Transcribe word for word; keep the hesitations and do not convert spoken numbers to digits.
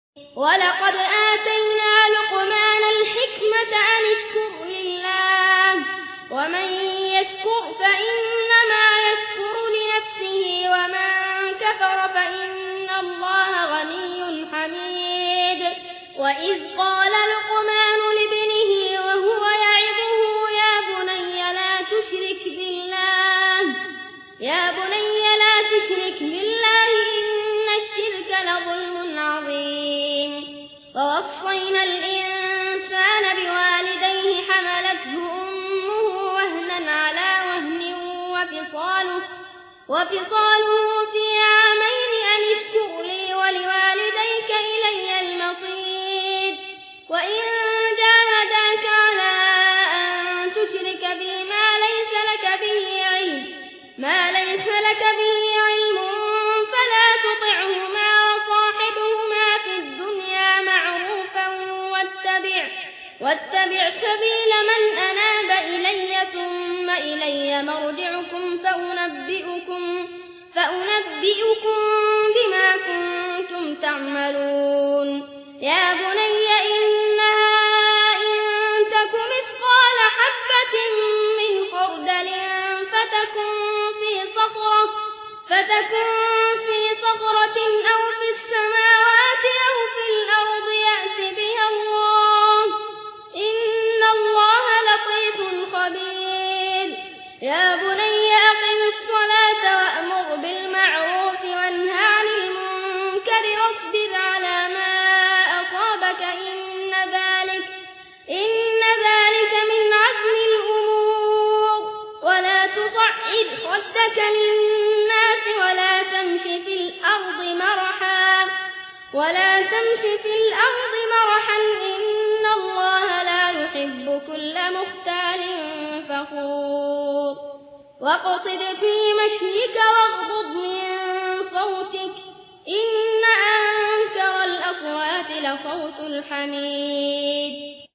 ولقد آتينا لقمان الحكمة أن اشكر لله ومن يشكر فإنما يشكر لنفسه ومن كفر فإن الله غني حميد. وإذ قال لقمان لابنه وهو يعظه يا بني لا تشرك بالله يا بني لا تشرك بالله إن الشرك لظلم عظيم. ووصينا الإنسان بوالديه حملته أمه وهنا على وهن وفصاله, وفصاله في عامين أن اشكر لي ولوالديك إلي المصير. وإن جاهداك على أن تشرك بي ما ليس لك به علم ما ليس لك به علم فلا تطعهما وصاحبهما في الدنيا معروفا واتبع, واتبع سبيل من أناب إلي ثم إلي مرجعكم فأنبئكم, فأنبئكم بما كنتم تعملون. يا بني إنها إن تك مثقال حبة من خردل فتكن في صخرة, فتكن في صخرة أو في السماوات أو في الأرض يأت بها الله إن الله لطيف خبير. يا بني أقم الصلاة وأمر بالمعروف وانه عن المنكر واصبر على ما أصابك إن ذلك, إن ذلك من عزم الأمور. ولا تصعد خدك للناس ولا تمش في الأرض مرحا ولا تمش في الأرض مرحا إن الله لا يحب كل مختال فخور. واقصد في مشيك واغضض من صوتك إن أنكر الأصوات لصوت الحميد.